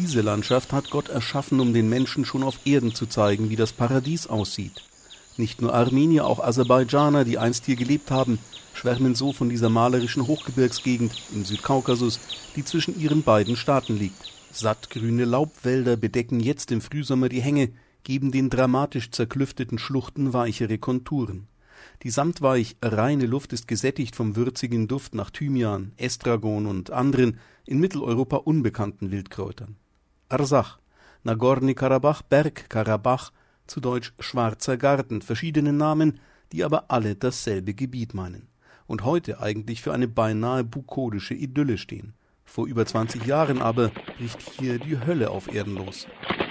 Diese Landschaft hat Gott erschaffen, um den Menschen schon auf Erden zu zeigen, wie das Paradies aussieht. Nicht nur Armenier, auch Aserbaidschaner, die einst hier gelebt haben, schwärmen so von dieser malerischen Hochgebirgsgegend im Südkaukasus, die zwischen ihren beiden Staaten liegt. Sattgrüne Laubwälder bedecken jetzt im Frühsommer die Hänge, geben den dramatisch zerklüfteten Schluchten weichere Konturen. Die samtweich reine Luft ist gesättigt vom würzigen Duft nach Thymian, Estragon und anderen in Mitteleuropa unbekannten Wildkräutern. Arsach, Nagorny-Karabach, Bergkarabach, zu Deutsch Schwarzer Garten, verschiedene Namen, die aber alle dasselbe Gebiet meinen und heute eigentlich für eine beinahe bukolische Idylle stehen. Vor über 20 Jahren aber bricht hier die Hölle auf Erden los.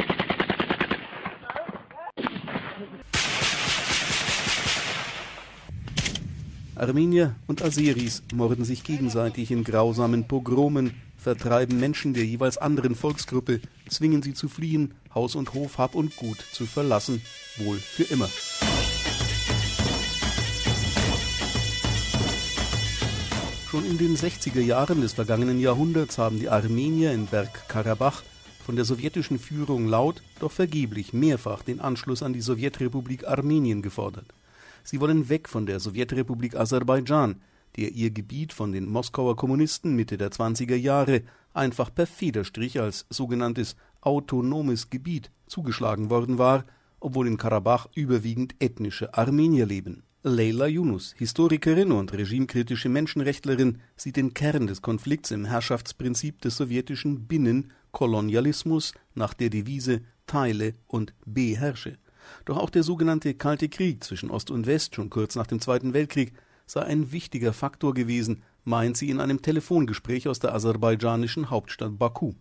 Armenier und Aseris morden sich gegenseitig in grausamen Pogromen, vertreiben Menschen der jeweils anderen Volksgruppe, zwingen sie zu fliehen, Haus und Hof, Hab und Gut zu verlassen, wohl für immer. Schon in den 60er Jahren des vergangenen Jahrhunderts haben die Armenier in Bergkarabach von der sowjetischen Führung laut, doch vergeblich mehrfach den Anschluss an die Sowjetrepublik Armenien gefordert. Sie wollen weg von der Sowjetrepublik Aserbaidschan, der ihr Gebiet von den Moskauer Kommunisten Mitte der 20er Jahre einfach per Federstrich als sogenanntes autonomes Gebiet zugeschlagen worden war, obwohl in Karabach überwiegend ethnische Armenier leben. Leyla Yunus, Historikerin und regimekritische Menschenrechtlerin, sieht den Kern des Konflikts im Herrschaftsprinzip des sowjetischen Binnenkolonialismus nach der Devise Teile und beherrsche. Doch auch der sogenannte Kalte Krieg zwischen Ost und West, schon kurz nach dem Zweiten Weltkrieg, sei ein wichtiger Faktor gewesen, meint sie in einem Telefongespräch aus der aserbaidschanischen Hauptstadt Baku.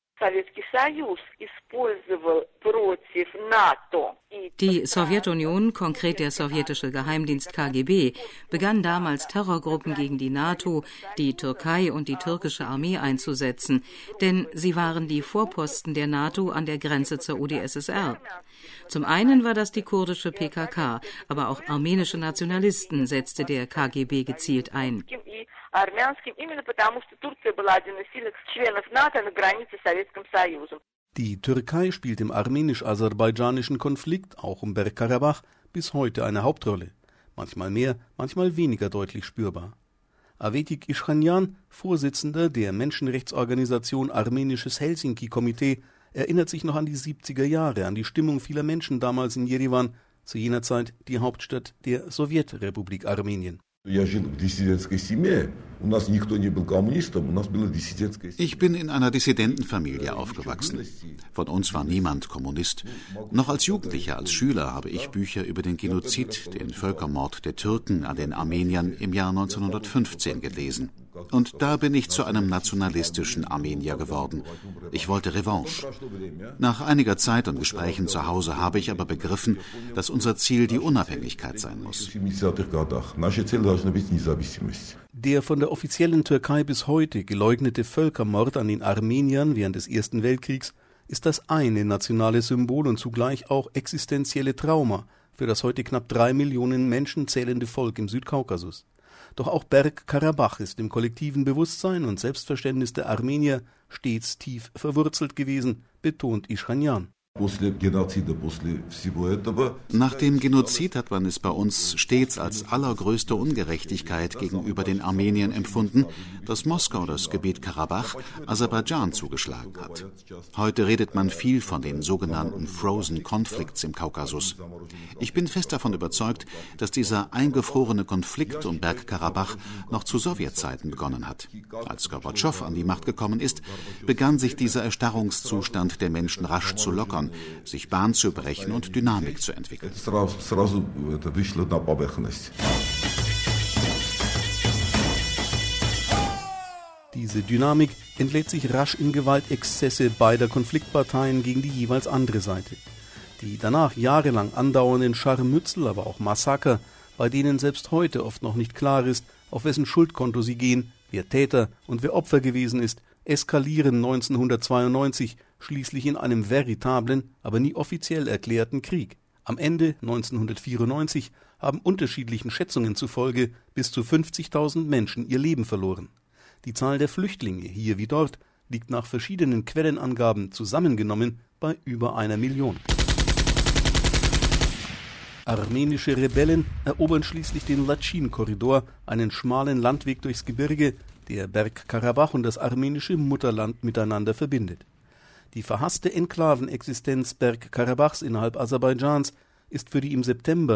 Die Sowjetunion, konkret der sowjetische Geheimdienst KGB, begann damals Terrorgruppen gegen die NATO, die Türkei und die türkische Armee einzusetzen, denn sie waren die Vorposten der NATO an der Grenze zur UdSSR. Zum einen war das die kurdische PKK, aber auch armenische Nationalisten setzte der KGB gezielt ein. Die Türkei spielt im armenisch-aserbaidschanischen Konflikt, auch um Bergkarabach, bis heute eine Hauptrolle. Manchmal mehr, manchmal weniger deutlich spürbar. Avetik Ishkhanyan, Vorsitzender der Menschenrechtsorganisation Armenisches Helsinki-Komitee, erinnert sich noch an die 70er Jahre, an die Stimmung vieler Menschen damals in Jerewan, zu jener Zeit die Hauptstadt der Sowjetrepublik Armenien. Ich bin in einer Dissidentenfamilie aufgewachsen. Von uns war niemand Kommunist. Noch als Jugendlicher, als Schüler habe ich Bücher über den Genozid, den Völkermord der Türken an den Armeniern im Jahr 1915 gelesen. Und da bin ich zu einem nationalistischen Armenier geworden. Ich wollte Revanche. Nach einiger Zeit und Gesprächen zu Hause habe ich aber begriffen, dass unser Ziel die Unabhängigkeit sein muss. Der von der offiziellen Türkei bis heute geleugnete Völkermord an den Armeniern während des Ersten Weltkriegs ist das eine nationale Symbol und zugleich auch existenzielle Trauma für das heute knapp 3 Millionen Menschen zählende Volk im Südkaukasus. Doch auch Bergkarabach ist im kollektiven Bewusstsein und Selbstverständnis der Armenier stets tief verwurzelt gewesen, betont Ishkhanyan. Nach dem Genozid hat man es bei uns stets als allergrößte Ungerechtigkeit gegenüber den Armeniern empfunden, dass Moskau das Gebiet Karabach Aserbaidschan zugeschlagen hat. Heute redet man viel von den sogenannten Frozen Conflicts im Kaukasus. Ich bin fest davon überzeugt, dass dieser eingefrorene Konflikt um Bergkarabach noch zu Sowjetzeiten begonnen hat. Als Gorbatschow an die Macht gekommen ist, begann sich dieser Erstarrungszustand der Menschen rasch zu lockern, sich Bahn zu brechen und Dynamik zu entwickeln. Diese Dynamik entlädt sich rasch in Gewaltexzesse beider Konfliktparteien gegen die jeweils andere Seite. Die danach jahrelang andauernden Scharmützel, aber auch Massaker, bei denen selbst heute oft noch nicht klar ist, auf wessen Schuldkonto sie gehen, wer Täter und wer Opfer gewesen ist, eskalieren 1992 schließlich in einem veritablen, aber nie offiziell erklärten Krieg. Am Ende 1994 haben unterschiedlichen Schätzungen zufolge bis zu 50.000 Menschen ihr Leben verloren. Die Zahl der Flüchtlinge, hier wie dort, liegt nach verschiedenen Quellenangaben zusammengenommen bei über 1 Million. Armenische Rebellen erobern schließlich den Latschin-Korridor, einen schmalen Landweg durchs Gebirge, der Bergkarabach und das armenische Mutterland miteinander verbindet. Die verhasste Enklavenexistenz Bergkarabachs innerhalb Aserbaidschans ist für die im September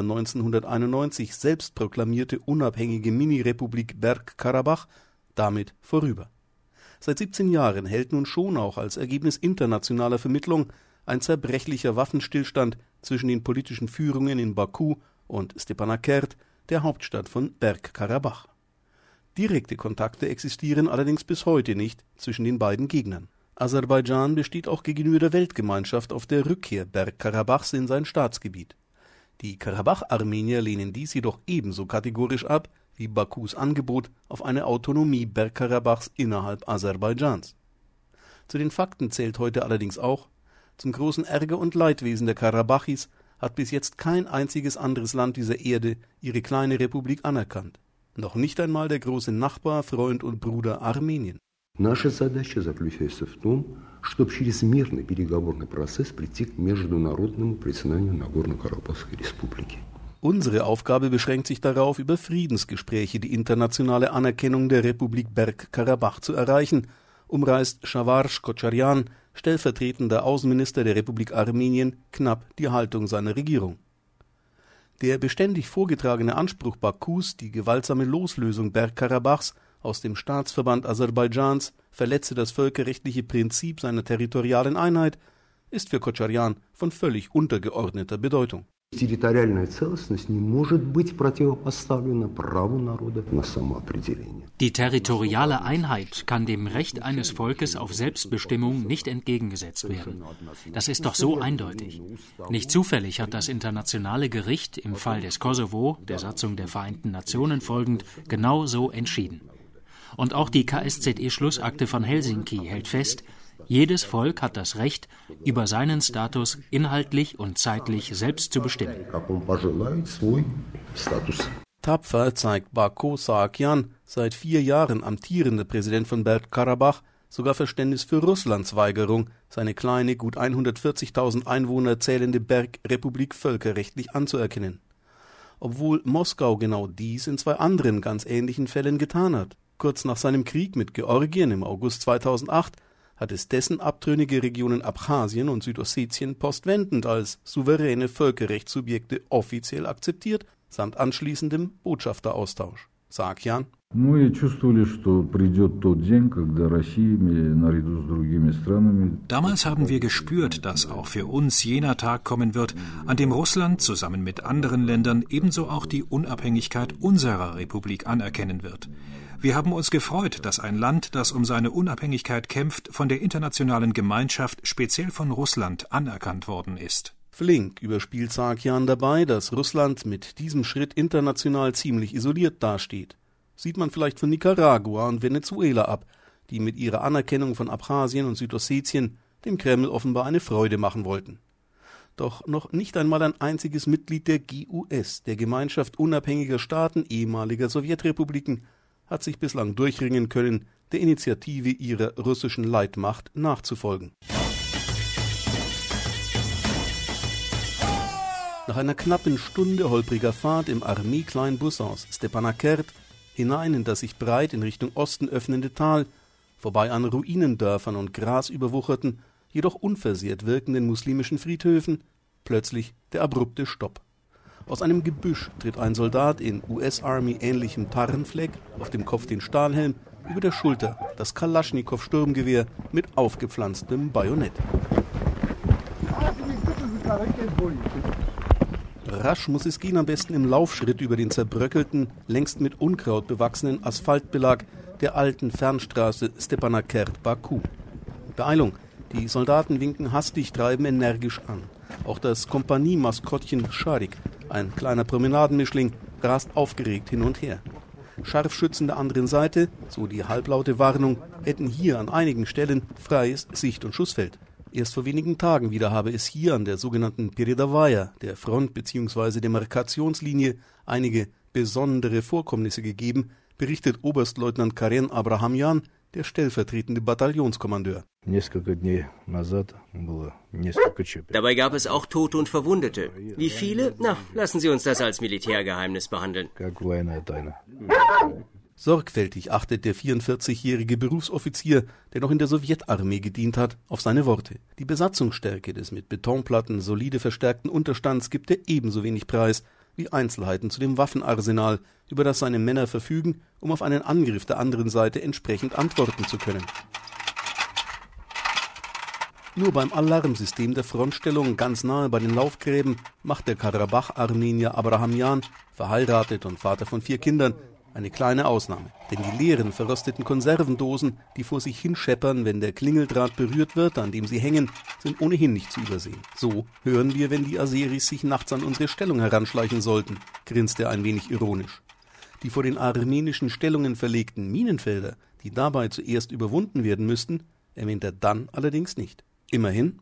1991 selbst proklamierte unabhängige Mini-Republik Bergkarabach damit vorüber. Seit 17 Jahren hält nun schon auch als Ergebnis internationaler Vermittlung ein zerbrechlicher Waffenstillstand zwischen den politischen Führungen in Baku und Stepanakert, der Hauptstadt von Bergkarabach. Direkte Kontakte existieren allerdings bis heute nicht zwischen den beiden Gegnern. Aserbaidschan besteht auch gegenüber der Weltgemeinschaft auf der Rückkehr Bergkarabachs in sein Staatsgebiet. Die Karabach-Armenier lehnen dies jedoch ebenso kategorisch ab wie Bakus Angebot auf eine Autonomie Bergkarabachs innerhalb Aserbaidschans. Zu den Fakten zählt heute allerdings auch: Zum großen Ärger und Leidwesen der Karabachis hat bis jetzt kein einziges anderes Land dieser Erde ihre kleine Republik anerkannt. Noch nicht einmal der große Nachbar, Freund und Bruder Armenien. Наша задача заключается в том, чтобы через мирный переговорный процесс прийти к международному признанию Нагорно-Карабахской Республики. Unsere Aufgabe beschränkt sich darauf, über Friedensgespräche die internationale Anerkennung der Republik Bergkarabach zu erreichen, umreißt Shavarsh Kocharyan, stellvertretender Außenminister der Republik Armenien, knapp die Haltung seiner Regierung. Der beständig vorgetragene Anspruch Bakus, die gewaltsame Loslösung Bergkarabachs aus dem Staatsverband Aserbaidschans verletze das völkerrechtliche Prinzip seiner territorialen Einheit, ist für Kocharyan von völlig untergeordneter Bedeutung. Территориальная целостность не может быть противопоставлена праву народа на самоопределение. Die territoriale Einheit kann dem Recht eines Volkes auf Selbstbestimmung nicht entgegengesetzt werden. Das ist doch so eindeutig. Nicht zufällig hat das Internationale Gericht im Fall des Kosovo, der Satzung der Vereinten Nationen folgend, genau so entschieden. Und auch die KSZE-Schlussakte von Helsinki hält fest: Jedes Volk hat das Recht, über seinen Status inhaltlich und zeitlich selbst zu bestimmen. Tapfer zeigt Bako Saakyan, seit 4 Jahren amtierender Präsident von Bergkarabach, sogar Verständnis für Russlands Weigerung, seine kleine, gut 140.000 Einwohner zählende Bergrepublik völkerrechtlich anzuerkennen. Obwohl Moskau genau dies in 2 anderen ganz ähnlichen Fällen getan hat. Kurz nach seinem Krieg mit Georgien im August 2008 hat es dessen abtrünnige Regionen Abchasien und Südossetien postwendend als souveräne Völkerrechtssubjekte offiziell akzeptiert, samt anschließendem Botschafteraustausch. Saakyan: Damals haben wir gespürt, dass auch für uns jener Tag kommen wird, an dem Russland zusammen mit anderen Ländern ebenso auch die Unabhängigkeit unserer Republik anerkennen wird. Wir haben uns gefreut, dass ein Land, das um seine Unabhängigkeit kämpft, von der internationalen Gemeinschaft, speziell von Russland, anerkannt worden ist. Flink überspielt Saakyan dabei, dass Russland mit diesem Schritt international ziemlich isoliert dasteht. Sieht man vielleicht von Nicaragua und Venezuela ab, die mit ihrer Anerkennung von Abchasien und Südossetien dem Kreml offenbar eine Freude machen wollten. Doch noch nicht einmal ein einziges Mitglied der GUS, der Gemeinschaft unabhängiger Staaten ehemaliger Sowjetrepubliken, hat sich bislang durchringen können, der Initiative ihrer russischen Leitmacht nachzufolgen. Nach einer knappen Stunde holpriger Fahrt im Armee-Kleinbus aus Stepanakert hinein in das sich breit in Richtung Osten öffnende Tal, vorbei an Ruinendörfern und grasüberwucherten, jedoch unversehrt wirkenden muslimischen Friedhöfen, plötzlich der abrupte Stopp. Aus einem Gebüsch tritt ein Soldat in US-Army-ähnlichem Tarnfleck, auf dem Kopf den Stahlhelm, über der Schulter das Kalaschnikow-Sturmgewehr mit aufgepflanztem Bajonett. Rasch muss es gehen, am besten im Laufschritt über den zerbröckelten, längst mit Unkraut bewachsenen Asphaltbelag der alten Fernstraße Stepanakert-Baku. Beeilung, die Soldaten winken hastig, treiben energisch an. Auch das Kompanie-Maskottchen Scharik, ein kleiner Promenadenmischling, rast aufgeregt hin und her. Scharfschützen der anderen Seite, so die halblaute Warnung, hätten hier an einigen Stellen freies Sicht- und Schussfeld. Erst vor wenigen Tagen wieder habe es hier an der sogenannten Peredavaya, der Front- bzw. Demarkationslinie, einige besondere Vorkommnisse gegeben, berichtet Oberstleutnant Karen Abrahamyan, der stellvertretende Bataillonskommandeur. Dabei gab es auch Tote und Verwundete. Wie viele? Na, lassen Sie uns das als Militärgeheimnis behandeln. Sorgfältig achtet der 44-jährige Berufsoffizier, der noch in der Sowjetarmee gedient hat, auf seine Worte. Die Besatzungsstärke des mit Betonplatten solide verstärkten Unterstands gibt er ebenso wenig preis wie Einzelheiten zu dem Waffenarsenal, über das seine Männer verfügen, um auf einen Angriff der anderen Seite entsprechend antworten zu können. Nur beim Alarmsystem der Frontstellung ganz nahe bei den Laufgräben macht der Karabach-Armenier Abrahamjan, verheiratet und Vater von 4 Kindern, eine kleine Ausnahme. Denn die leeren, verrosteten Konservendosen, die vor sich hinscheppern, wenn der Klingeldraht berührt wird, an dem sie hängen, sind ohnehin nicht zu übersehen. So hören wir, wenn die Aseris sich nachts an unsere Stellung heranschleichen sollten, grinst er ein wenig ironisch. Die vor den armenischen Stellungen verlegten Minenfelder, die dabei zuerst überwunden werden müssten, erwähnt er dann allerdings nicht. Immerhin: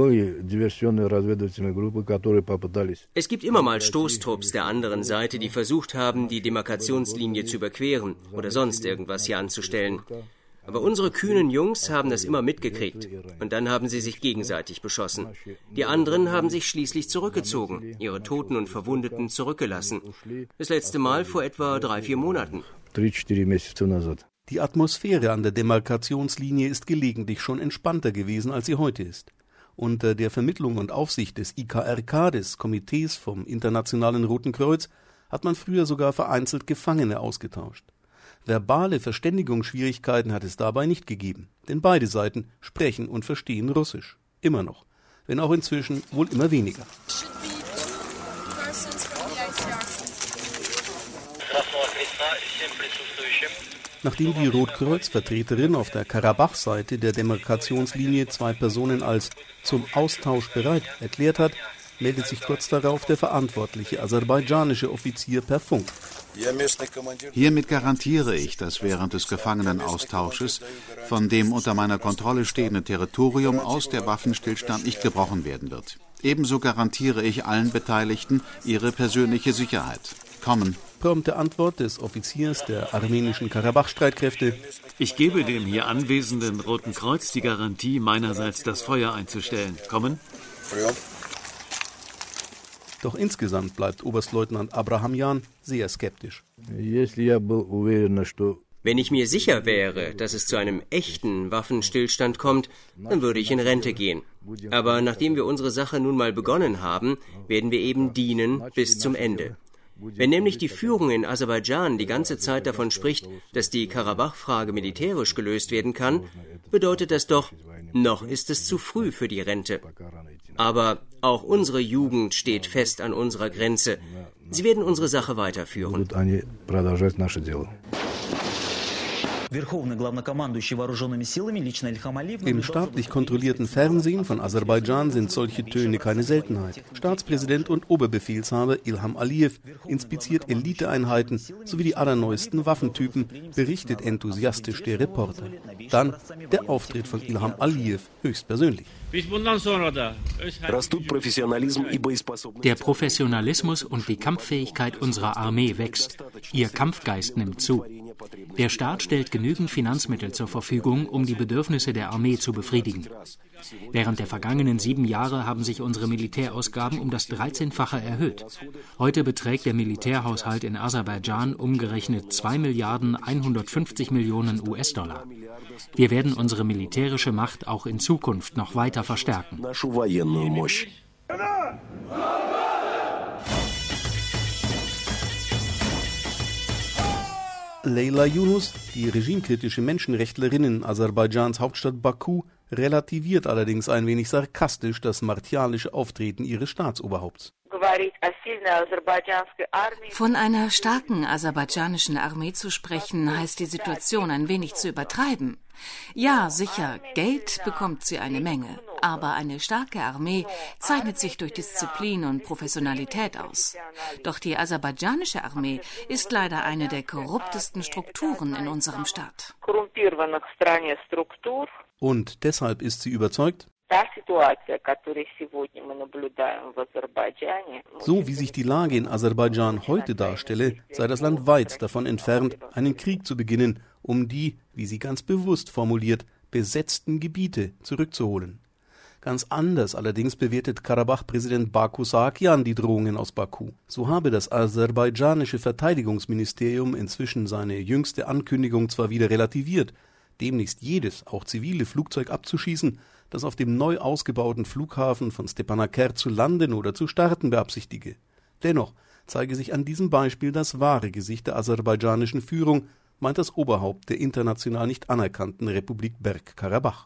Es gibt immer mal Stoßtrupps der anderen Seite, die versucht haben, die Demarkationslinie zu überqueren oder sonst irgendwas hier anzustellen. Aber unsere kühnen Jungs haben das immer mitgekriegt und dann haben sie sich gegenseitig beschossen. Die anderen haben sich schließlich zurückgezogen, ihre Toten und Verwundeten zurückgelassen. Das letzte Mal vor etwa 3-4 Monaten. Die Atmosphäre an der Demarkationslinie ist gelegentlich schon entspannter gewesen, als sie heute ist. Unter der Vermittlung und Aufsicht des IKRK, des Komitees vom Internationalen Roten Kreuz, hat man früher sogar vereinzelt Gefangene ausgetauscht. Verbale Verständigungsschwierigkeiten hat es dabei nicht gegeben, denn beide Seiten sprechen und verstehen Russisch. Immer noch, wenn auch inzwischen wohl immer weniger. Nachdem die Rotkreuz-Vertreterin auf der Karabach-Seite der Demarkationslinie 2 Personen als zum Austausch bereit erklärt hat, meldet sich kurz darauf der verantwortliche aserbaidschanische Offizier per Funk. Hiermit garantiere ich, dass während des Gefangenenaustausches von dem unter meiner Kontrolle stehenden Territorium aus der Waffenstillstand nicht gebrochen werden wird. Ebenso garantiere ich allen Beteiligten ihre persönliche Sicherheit. Kommen. Prompte Antwort des Offiziers der armenischen Karabach-Streitkräfte: Ich gebe dem hier anwesenden Roten Kreuz die Garantie, meinerseits das Feuer einzustellen. Kommen? Doch insgesamt bleibt Oberstleutnant Abrahamjan sehr skeptisch. Wenn ich mir sicher wäre, dass es zu einem echten Waffenstillstand kommt, dann würde ich in Rente gehen. Aber nachdem wir unsere Sache nun mal begonnen haben, werden wir eben dienen bis zum Ende. Wenn nämlich die Führung in Aserbaidschan die ganze Zeit davon spricht, dass die Karabach-Frage militärisch gelöst werden kann, bedeutet das doch, noch ist es zu früh für die Rente. Aber auch unsere Jugend steht fest an unserer Grenze. Sie werden unsere Sache weiterführen. Im staatlich kontrollierten Fernsehen von Aserbaidschan sind solche Töne keine Seltenheit. Staatspräsident und Oberbefehlshaber Ilham Aliyev inspiziert Eliteeinheiten sowie die allerneuesten Waffentypen, berichtet enthusiastisch der Reporter. Dann der Auftritt von Ilham Aliyev höchstpersönlich. Der Professionalismus und die Kampffähigkeit unserer Armee wächst. Ihr Kampfgeist nimmt zu. Der Staat stellt genügend Finanzmittel zur Verfügung, um die Bedürfnisse der Armee zu befriedigen. Während der vergangenen 7 Jahre haben sich unsere Militärausgaben um das 13-fache erhöht. Heute beträgt der Militärhaushalt in Aserbaidschan umgerechnet 2.150.000.000 US-Dollar. Wir werden unsere militärische Macht auch in Zukunft noch weiter verstärken. Leyla Yunus, die regimekritische Menschenrechtlerin in Aserbaidschans Hauptstadt Baku, relativiert allerdings ein wenig sarkastisch das martialische Auftreten ihres Staatsoberhaupts. Von einer starken aserbaidschanischen Armee zu sprechen, heißt die Situation ein wenig zu übertreiben. Ja, sicher, Geld bekommt sie eine Menge, aber eine starke Armee zeichnet sich durch Disziplin und Professionalität aus. Doch die aserbaidschanische Armee ist leider eine der korruptesten Strukturen in unserem Staat. Und deshalb ist sie überzeugt, so wie sich die Lage in Aserbaidschan heute darstelle, sei das Land weit davon entfernt, einen Krieg zu beginnen um die, wie sie ganz bewusst formuliert, besetzten Gebiete zurückzuholen. Ganz anders allerdings bewertet Karabach-Präsident Baku Saakjan die Drohungen aus Baku. So habe das aserbaidschanische Verteidigungsministerium inzwischen seine jüngste Ankündigung zwar wieder relativiert, demnächst jedes, auch zivile Flugzeug abzuschießen, das auf dem neu ausgebauten Flughafen von Stepanakert zu landen oder zu starten beabsichtige. Dennoch zeige sich an diesem Beispiel das wahre Gesicht der aserbaidschanischen Führung, meint das Oberhaupt der international nicht anerkannten Republik Bergkarabach.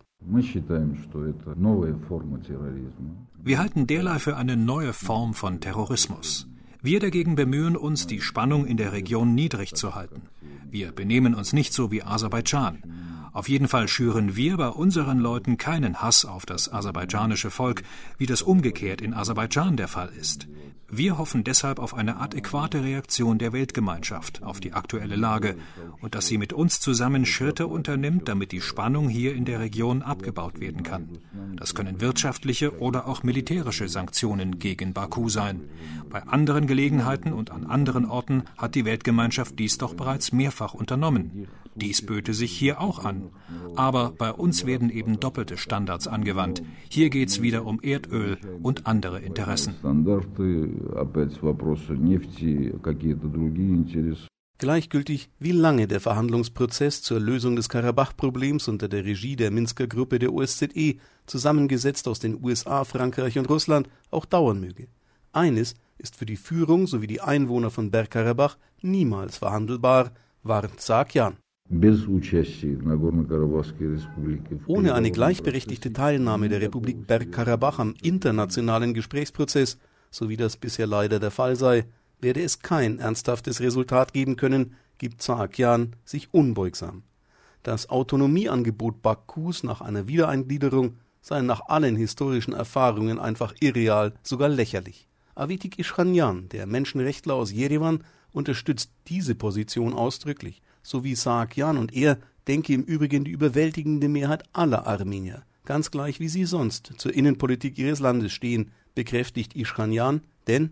Wir halten derlei für eine neue Form von Terrorismus. Wir dagegen bemühen uns, die Spannung in der Region niedrig zu halten. Wir benehmen uns nicht so wie Aserbaidschan. Auf jeden Fall schüren wir bei unseren Leuten keinen Hass auf das aserbaidschanische Volk, wie das umgekehrt in Aserbaidschan der Fall ist. Wir hoffen deshalb auf eine adäquate Reaktion der Weltgemeinschaft auf die aktuelle Lage und dass sie mit uns zusammen Schritte unternimmt, damit die Spannung hier in der Region abgebaut werden kann. Das können wirtschaftliche oder auch militärische Sanktionen gegen Baku sein. Bei anderen Gelegenheiten und an anderen Orten hat die Weltgemeinschaft dies doch bereits mehrfach unternommen. Dies böte sich hier auch an. Aber bei uns werden eben doppelte Standards angewandt. Hier geht's wieder um Erdöl und andere Interessen. Gleichgültig, wie lange der Verhandlungsprozess zur Lösung des Karabach-Problems unter der Regie der Minsker Gruppe der OSZE, zusammengesetzt aus den USA, Frankreich und Russland, auch dauern möge. Eines ist für die Führung sowie die Einwohner von Bergkarabach niemals verhandelbar, warnt Saakjan. Ohne eine gleichberechtigte Teilnahme der Republik Bergkarabach am internationalen Gesprächsprozess, so wie das bisher leider der Fall sei, werde es kein ernsthaftes Resultat geben können, gibt Saakjan sich unbeugsam. Das Autonomieangebot Bakus nach einer Wiedereingliederung sei nach allen historischen Erfahrungen einfach irreal, sogar lächerlich. Avetik Ishranyan, der Menschenrechtler aus Jerewan, unterstützt diese Position ausdrücklich. So wie Saakjan und er denke im Übrigen die überwältigende Mehrheit aller Armenier, ganz gleich wie sie sonst zur Innenpolitik ihres Landes stehen, bekräftigt Ishranyan, denn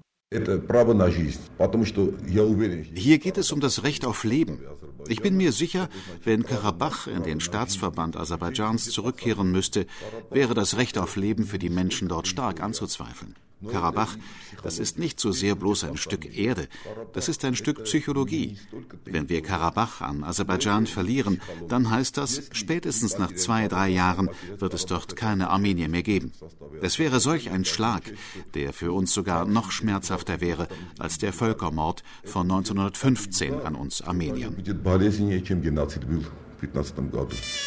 hier geht es um das Recht auf Leben. Ich bin mir sicher, wenn Karabach in den Staatsverband Aserbaidschans zurückkehren müsste, wäre das Recht auf Leben für die Menschen dort stark anzuzweifeln. Karabach, das ist nicht so sehr bloß ein Stück Erde, das ist ein Stück Psychologie. Wenn wir Karabach an Aserbaidschan verlieren, dann heißt das, spätestens nach 2-3 Jahren wird es dort keine Armenier mehr geben. Es wäre solch ein Schlag, der für uns sogar noch schmerzhafter wäre als der Völkermord von 1915 an uns Armeniern.